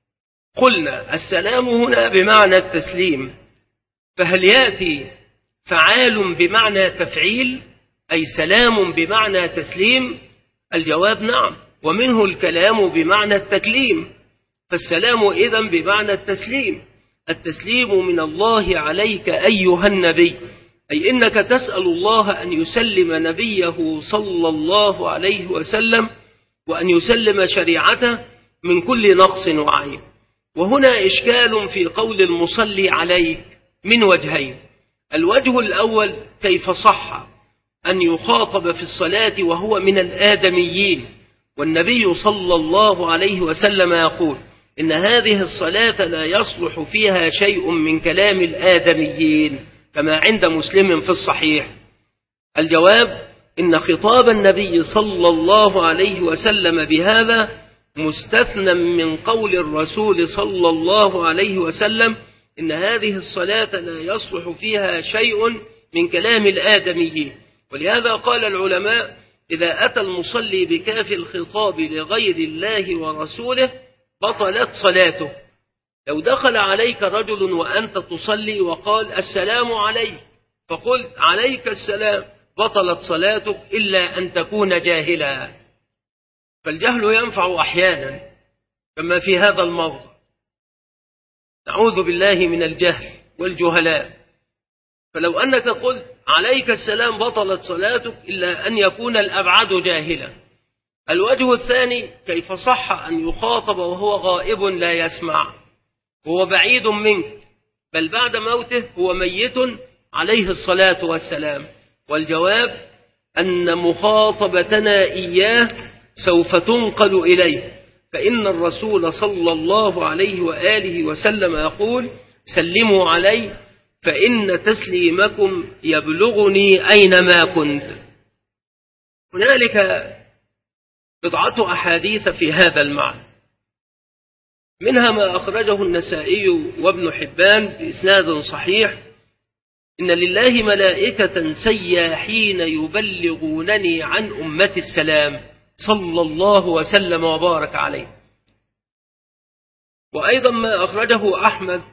Speaker 1: قلنا السلام هنا بمعنى التسليم، فهل يأتي فعال بمعنى تفعيل أي سلام بمعنى تسليم؟ الجواب نعم، ومنه الكلام بمعنى التكليم، فالسلام إذن بمعنى التسليم. التسليم من الله عليك أيها النبي، أي إنك تسأل الله أن يسلم نبيه صلى الله عليه وسلم وأن يسلم شريعته من كل نقص وعيب. وهنا إشكال في قول المصلي عليك من وجهين: الوجه الأول كيف صح أن يخاطب في الصلاة وهو من الآدميين، والنبي صلى الله عليه وسلم يقول إن هذه الصلاة لا يصلح فيها شيء من كلام الآدميين كما عند مسلم في الصحيح. الجواب إن خطاب النبي صلى الله عليه وسلم بهذا مستثنى من قول الرسول صلى الله عليه وسلم إن هذه الصلاة لا يصلح فيها شيء من كلام الآدميين. ولهذا قال العلماء: إذا أتى المصلي بكاف الخطاب لغير الله ورسوله بطلت صلاته. لو دخل عليك رجل وأنت تصلي وقال السلام عليك فقلت عليك السلام بطلت صلاتك إلا أن تكون جاهلا، فالجهل ينفع أحيانا كما في هذا الموضع. نعوذ بالله من الجهل والجهلاء. فلو أنك قلت عليك السلام بطلت صلاتك إلا أن يكون الأبعد جاهلا. الوجه الثاني كيف صح أن يخاطب وهو غائب لا يسمع، وهو بعيد منك، بل بعد موته هو ميت عليه الصلاة والسلام. والجواب أن مخاطبتنا إياه سوف تنقل إليه، فإن الرسول صلى الله عليه وآله وسلم يقول: سلموا علي فإن تسليمكم يبلغني أينما كنت. هنالك بضعة أحاديث في هذا المعنى، منها ما أخرجه النسائي وابن حبان بإسناد صحيح إن لله ملائكة سياحين يبلغونني عن أمة السلام صلى الله وسلم وبارك عليه. وأيضا ما أخرجه أحمد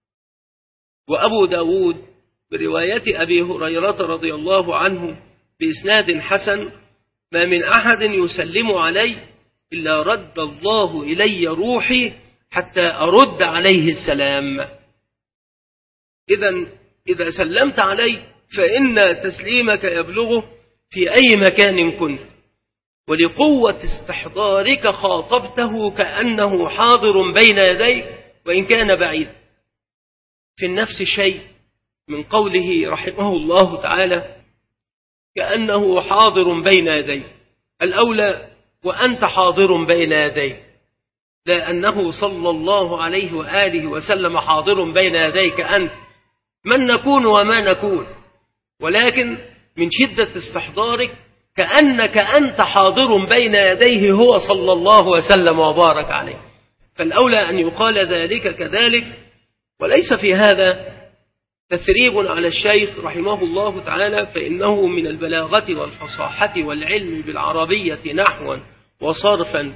Speaker 1: وأبو داود برواية أبي هريرة رضي الله عنه بإسناد حسن: ما من أحد يسلم علي إلا رد الله إلي روحي حتى أرد عليه السلام. إذن إذا سلمت علي فإن تسليمك يبلغه في أي مكان كنت، ولقوة استحضارك خاطبته كأنه حاضر بين يديك وإن كان بعيد. في النفس شيء من قوله رحمه الله تعالى: كأنه حاضر بين يديك. الأولى وأنت حاضر بين يديك، لا أنه صلى الله عليه وآله وسلم حاضر بين يديك أنت، من نكون وما نكون، ولكن من شدة استحضارك كأنك أنت حاضر بين يديه هو صلى الله وسلم وبارك عليه. فالأولى أن يقال ذلك كذلك، وليس في هذا تثريب على الشيخ رحمه الله تعالى، فإنه من البلاغة والفصاحة والعلم بالعربية نحوا وصرفا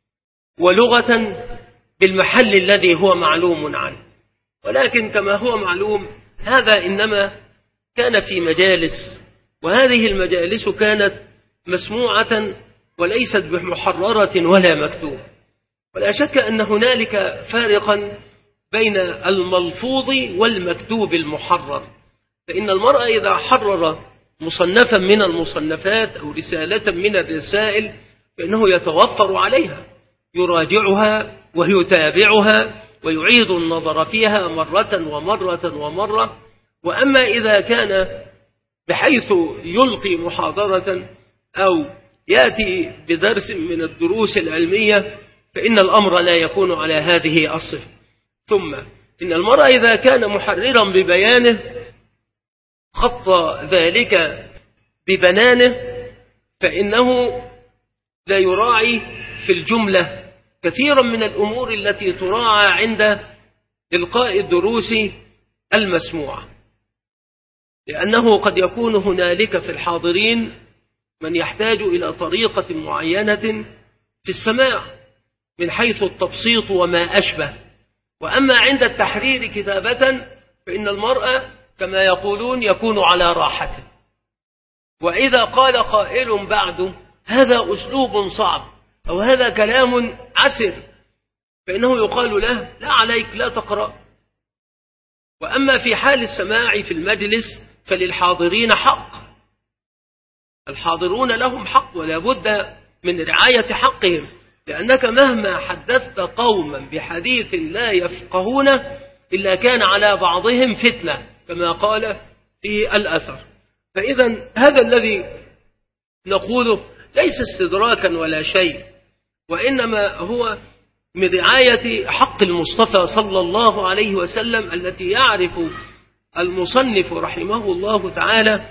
Speaker 1: ولغة بالمحل الذي هو معلوم عنه. ولكن كما هو معلوم هذا إنما كان في مجالس، وهذه المجالس كانت مسموعة وليست بمحررة ولا مكتوب. ولا شك أن هنالك فارقا بين الملفوظ والمكتوب المحرر، فإن المرء إذا حرر مصنفا من المصنفات أو رسالة من الرسائل فإنه يتوفر عليها، يراجعها ويتابعها ويعيد النظر فيها مرة ومرة ومرة. وأما إذا كان بحيث يلقي محاضرة أو يأتي بدرس من الدروس العلمية فإن الأمر لا يكون على هذه الصفة. ثم إن المرء إذا كان محررا ببيانه خط ذلك ببنانه فإنه لا يراعي في الجملة كثيرا من الأمور التي تراعى عند إلقاء الدروس المسموعة، لأنه قد يكون هنالك في الحاضرين من يحتاج إلى طريقة معينة في السماع من حيث التبسيط وما أشبه. وأما عند التحرير كتابة فإن المرء كما يقولون يكون على راحته، وإذا قال قائل بعد هذا أسلوب صعب أو هذا كلام عسر فإنه يقال له لا عليك لا تقرأ. وأما في حال السماع في المجلس فللحاضرين حق، الحاضرون لهم حق ولا بد من رعاية حقهم، لأنك مهما حدثت قوما بحديث لا يفقهونه إلا كان على بعضهم فتنة كما قال في الأثر. فإذا هذا الذي نقوله ليس استدراكا ولا شيء، وإنما هو من رعاية حق المصطفى صلى الله عليه وسلم التي يعرف المصنف رحمه الله تعالى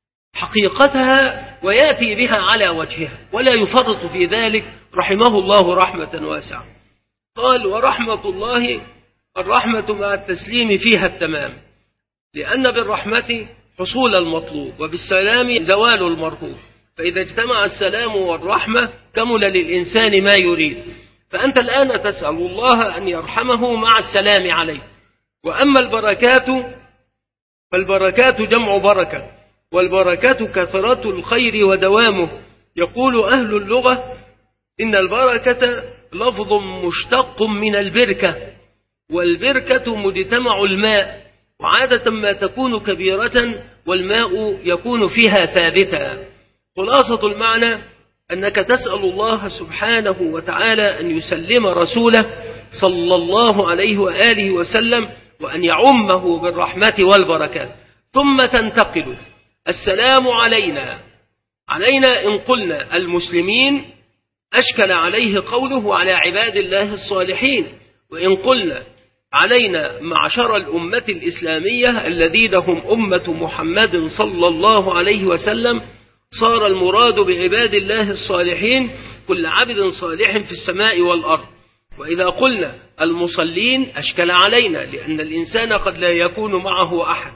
Speaker 1: حقيقتها ويأتي بها على وجهها ولا يفرط في ذلك رحمه الله رحمة واسعة. قال: ورحمة الله الرحمة مع التسليم فيها التمام، لأن بالرحمة حصول المطلوب وبالسلام زوال المرهوب، فإذا اجتمع السلام والرحمة كمل للإنسان ما يريد. فأنت الآن تسأل الله أن يرحمه مع السلام عليه. وأما البركات فالبركات جمع بركة، والبركات كثرة الخير ودوامه. يقول أهل اللغة إن البركة لفظ مشتق من البركة، والبركة مجتمع الماء، وعادة ما تكون كبيرة والماء يكون فيها ثابتا. خلاصة المعنى أنك تسأل الله سبحانه وتعالى أن يسلم رسوله صلى الله عليه وآله وسلم وأن يعمه بالرحمة والبركات. ثم تنتقل السلام علينا علينا إن قلنا المسلمين أشكل عليه قوله على عباد الله الصالحين، وإن قلنا علينا معشر الأمة الإسلامية الذين هم أمة محمد صلى الله عليه وسلم صار المراد بعباد الله الصالحين كل عبد صالح في السماء والأرض. وإذا قلنا المصلين أشكل علينا، لأن الإنسان قد لا يكون معه أحد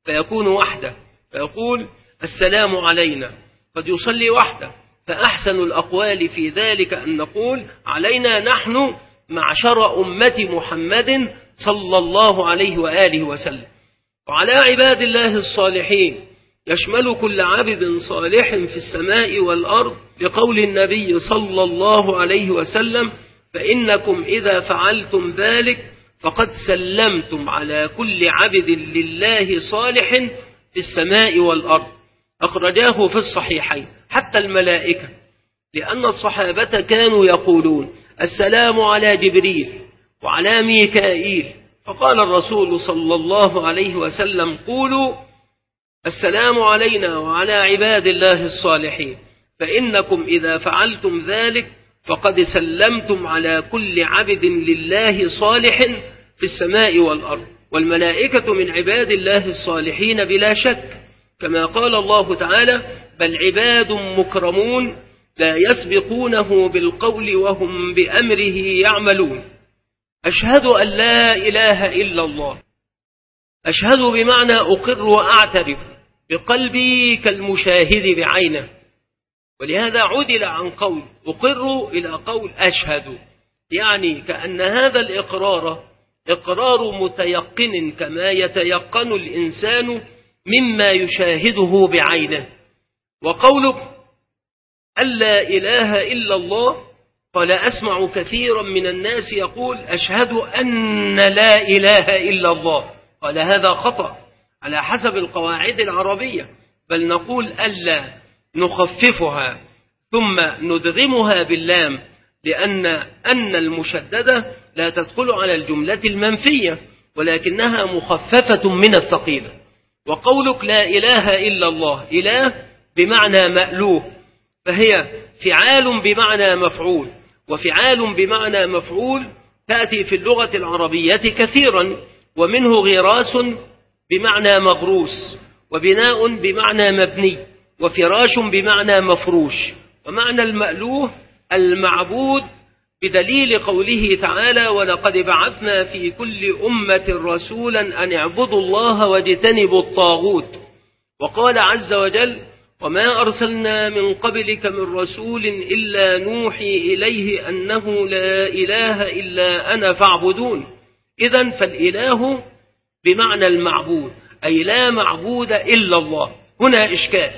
Speaker 1: فيكون وحده فيقول السلام علينا، قد يصلي وحده، فأحسن الأقوال في ذلك أن نقول علينا نحن معشر أمة محمد صلى الله عليه وآله وسلم. وعلى عباد الله الصالحين يشمل كل عبد صالح في السماء والأرض، لقول النبي صلى الله عليه وسلم فإنكم إذا فعلتم ذلك فقد سلمتم على كل عبد لله صالح في السماء والأرض. أخرجاه في الصحيحين. حتى الملائكة، لأن الصحابة كانوا يقولون السلام على جبريل وعلى ميكائيل، فقال الرسول صلى الله عليه وسلم قولوا السلام علينا وعلى عباد الله الصالحين، فإنكم إذا فعلتم ذلك فقد سلمتم على كل عبد لله صالح في السماء والأرض. والملائكة من عباد الله الصالحين بلا شك، كما قال الله تعالى بل عباد مكرمون لا يسبقونه بالقول وهم بأمره يعملون. أشهد أن لا إله إلا الله. أشهد بمعنى أقر وأعترف بقلبي كالمشاهد بعينه، ولهذا عدل عن قول أقر إلى قول أشهد، يعني كأن هذا الإقرار إقرار متيقن كما يتيقن الإنسان مما يشاهده بعينه. وقولك أن لا إله إلا الله، قال أسمع كثيرا من الناس يقول أشهد أن لا إله إلا الله، قال هذا خطأ على حسب القواعد العربية، بل نقول ألا نخففها ثم ندغمها باللام، لأن أن المشددة لا تدخل على الجملة المنفية ولكنها مخففة من الثقيلة. وقولك لا إله إلا الله، إله بمعنى مألوه، فهي فعال بمعنى مفعول، وفعال بمعنى مفعول تأتي في اللغة العربية كثيرا، ومنه غراس بمعنى مغروس، وبناء بمعنى مبني، وفراش بمعنى مفروش. ومعنى المألوه المعبود، بدليل قوله تعالى ولقد بعثنا في كل أمة رسولا أن اعبدوا الله واجتنبوا الطاغوت. وقال عز وجل وما أرسلنا من قبلك من رسول إلا نوحي إليه أنه لا إله إلا أنا فاعبدون. إذن فالإله بمعنى المعبود، أي لا معبود إلا الله. هنا إشكال،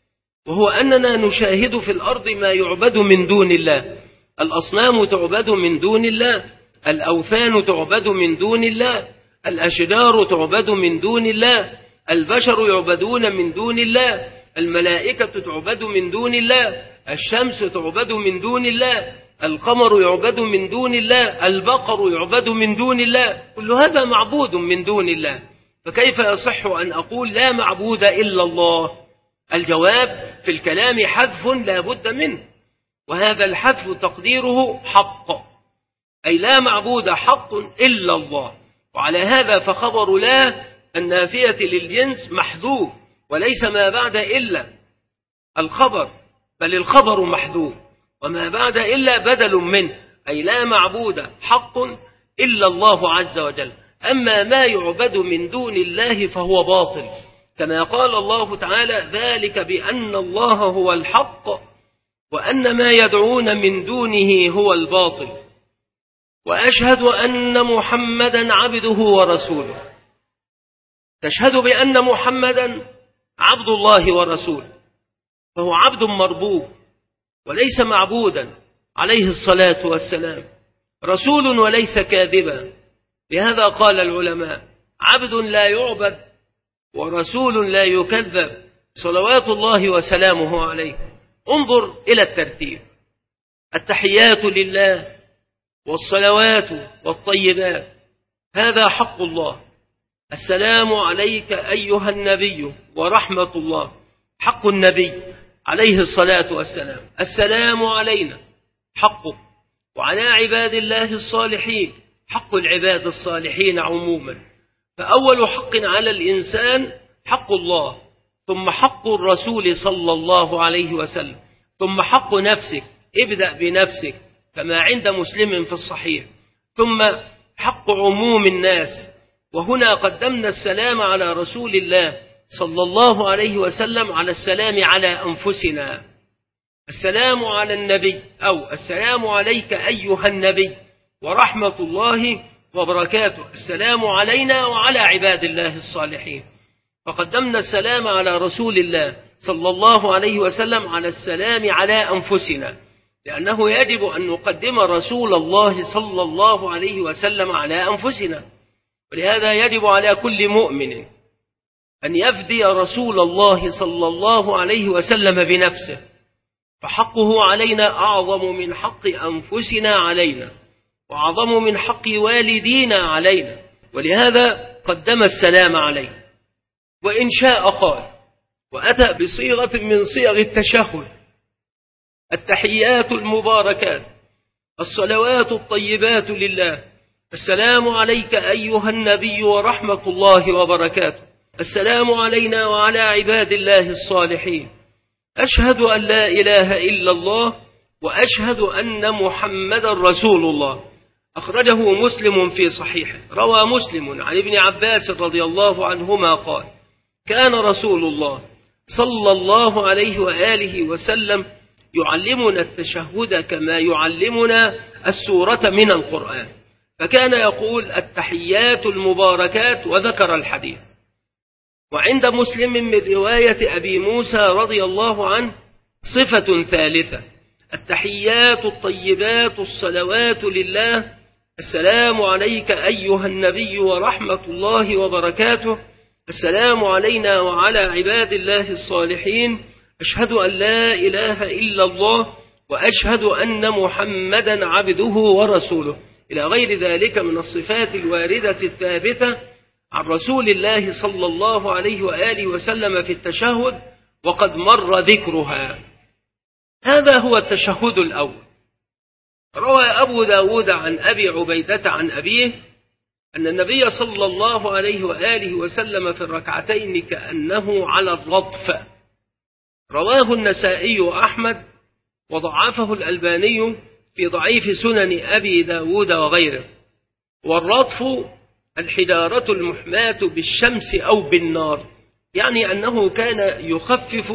Speaker 1: وهو أننا نشاهد في الأرض ما يعبد من دون الله، الأصنام تعبد من دون الله، الأوثان تعبد من دون الله، الأشجار تعبد من دون الله، البشر يعبدون من دون الله، الملائكة تعبد من دون الله، الشمس تعبد من دون الله، القمر يعبد من دون الله، البقر يعبد من دون الله، كل هذا معبود من دون الله، فكيف يصح أن أقول لا معبود إلا الله؟ الجواب في الكلام حذف لا بد منه، وهذا الحذف تقديره حق، أي لا معبود حق إلا الله. وعلى هذا فخبر لا النافية للجنس محذوف، وليس ما بعد إلا الخبر، بل الخبر محذوف، وما بعد إلا بدل منه، أي لا معبود حق إلا الله عز وجل. أما ما يعبد من دون الله فهو باطل، كما قال الله تعالى ذلك بأن الله هو الحق وأن ما يدعون من دونه هو الباطل. وأشهد أن محمدا عبده ورسوله. تشهد بأن محمدا عبد الله ورسوله، فهو عبد مربوب وليس معبودا عليه الصلاة والسلام، رسول وليس كاذبا. لهذا قال العلماء عبد لا يعبد ورسول لا يكذب صلوات الله وسلامه عليه. انظر إلى الترتيب: التحيات لله والصلوات والطيبات، هذا حق الله. السلام عليك أيها النبي ورحمة الله، حق النبي عليه الصلاة والسلام. السلام علينا حقه، وعلى عباد الله الصالحين حق العباد الصالحين عموما. فأول حق على الإنسان حق الله، ثم حق الرسول صلى الله عليه وسلم، ثم حق نفسك، ابدأ بنفسك كما عند مسلم في الصحيح، ثم حق عموم الناس وهنا قدمنا السلام على رسول الله صلى الله عليه وسلم على السلام على أنفسنا. السلام على النبي أو السلام عليك أيها النبي ورحمة الله وبركاته، السلام علينا وعلى عباد الله الصالحين. فقدمنا السلام على رسول الله صلى الله عليه وسلم على السلام على أنفسنا، لأنه يجب أن نقدم رسول الله صلى الله عليه وسلم على أنفسنا، ولهذا يجب على كل مؤمن أن يفدي رسول الله صلى الله عليه وسلم بنفسه، فحقه علينا أعظم من حق أنفسنا علينا، وأعظم من حق والدينا علينا، ولهذا قدم السلام عليه. وإن شاء قال وأتى بصيغة من صيغ التشهد: التحيات المباركات، الصلوات الطيبات لله، السلام عليك أيها النبي ورحمة الله وبركاته، السلام علينا وعلى عباد الله الصالحين، أشهد أن لا إله إلا الله وأشهد أن محمدا رسول الله. أخرجه مسلم في صحيحه. روى مسلم عن ابن عباس رضي الله عنهما قال: كان رسول الله صلى الله عليه وآله وسلم يعلمنا التشهد كما يعلمنا السورة من القرآن، فكان يقول: التحيات المباركات، وذكر الحديث. وعند مسلم من رواية أبي موسى رضي الله عنه صفة ثالثة: التحيات الطيبات الصلوات لله، السلام عليك أيها النبي ورحمة الله وبركاته، السلام علينا وعلى عباد الله الصالحين، أشهد أن لا إله إلا الله وأشهد أن محمدا عبده ورسوله، إلى غير ذلك من الصفات الواردة الثابتة عن رسول الله صلى الله عليه وآله وسلم في التشهد، وقد مر ذكرها. هذا هو التشهد الأول. روى أبو داود عن أبي عبيدة عن أبيه أن النبي صلى الله عليه وآله وسلم في الركعتين كأنه على الرطف. رواه النسائي أحمد وضعفه الألباني في ضعيف سنن أبي داود وغيره. والرطف الحجارة المحماة بالشمس أو بالنار، يعني أنه كان يخفف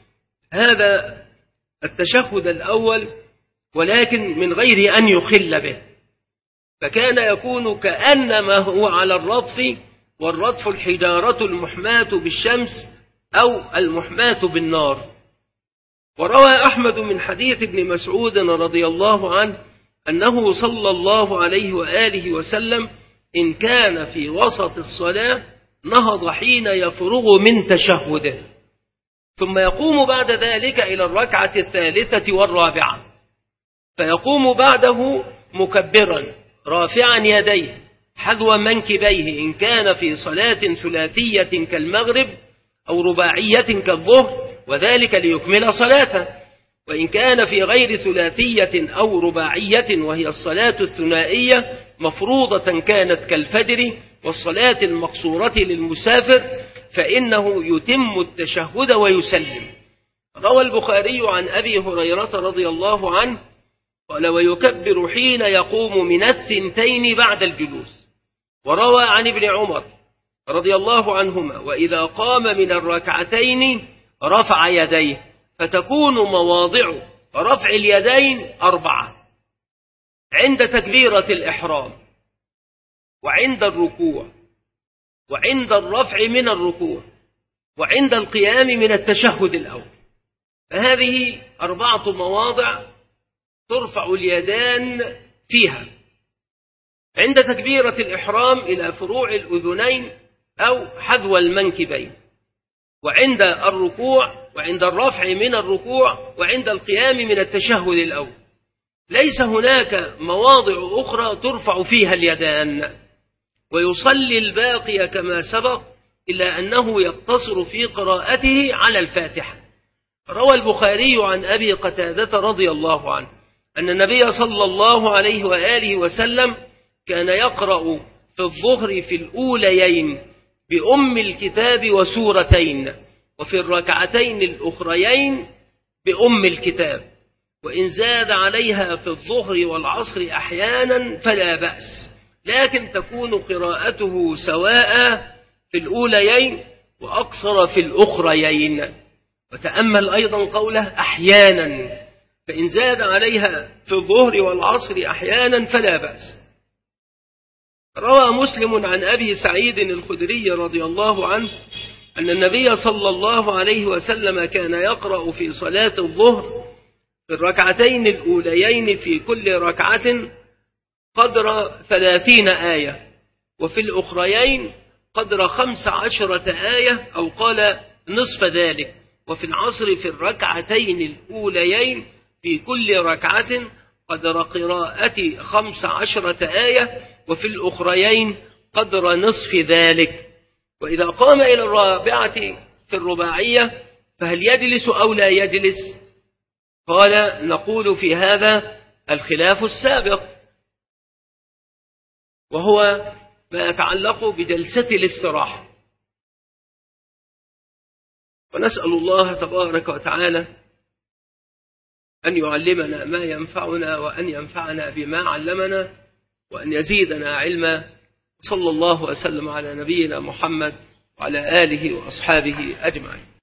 Speaker 1: هذا التشهد الأول ولكن من غير أن يخل به، فكان يكون كأنما هو على الرطف، والرطف الحجارة المحماة بالشمس أو المحماة بالنار. وروى أحمد من حديث ابن مسعود رضي الله عنه أنه صلى الله عليه وآله وسلم إن كان في وسط الصلاة نهض حين يفرغ من تشهده، ثم يقوم بعد ذلك إلى الركعة الثالثة والرابعة، فيقوم بعده مكبرا رافعا يديه حذو منكبيه إن كان في صلاة ثلاثية كالمغرب أو رباعية كالظهر، وذلك ليكمل صلاته. وإن كان في غير ثلاثية أو رباعية وهي الصلاة الثنائية مفروضة كانت كالفجر والصلاة المقصورة للمسافر فإنه يتم التشهد ويسلم. روى البخاري عن أبي هريرة رضي الله عنه قال: ويكبر حين يقوم من الثنتين بعد الجلوس. وروى عن ابن عمر رضي الله عنهما: وإذا قام من الركعتين رفع يديه، فتكون مواضع رفع اليدين أربعة: عند تكبيرة الإحرام، وعند الركوع، وعند الرفع من الركوع، وعند القيام من التشهد الأول. فهذه أربعة مواضع ترفع اليدان فيها: عند تكبيرة الإحرام إلى فروع الأذنين أو حذو المنكبين، وعند الركوع، وعند الرفع من الركوع، وعند القيام من التشهد الأول. ليس هناك مواضع أخرى ترفع فيها اليدان، ويصلي الباقي كما سبق، إلا أنه يقتصر في قراءته على الفاتحة. روى البخاري عن أبي قتادة رضي الله عنه أن النبي صلى الله عليه وآله وسلم كان يقرأ في الظهر في الأوليين بأم الكتاب وسورتين، وفي الركعتين الأخريين بأم الكتاب، وإن زاد عليها في الظهر والعصر أحيانا فلا بأس، لكن تكون قراءته سواء في الأوليين وأقصر في الأخريين. وتأمل أيضا قوله أحيانا، فإن زاد عليها في الظهر والعصر أحيانا فلا بأس. روى مسلم عن أبي سعيد الخدري رضي الله عنه أن النبي صلى الله عليه وسلم كان يقرأ في صلاة الظهر في الركعتين الأوليين في كل ركعة قدر ثلاثين آية، وفي الأخريين قدر خمس عشرة آية أو قال نصف ذلك، وفي العصر في الركعتين الأوليين في كل ركعة قدر قراءة خمس عشرة آية، وفي الأخريين قدر نصف ذلك. وإذا قام إلى الرابعة في الرباعية فهل يجلس أو لا يجلس؟ قال نقول في هذا الخلاف السابق، وهو ما يتعلق بجلسة الاستراحة. ونسأل الله تبارك وتعالى أن يعلمنا ما ينفعنا وأن ينفعنا بما علمنا وأن يزيدنا علما. صلى الله وسلم على نبينا محمد وعلى آله وأصحابه أجمعين.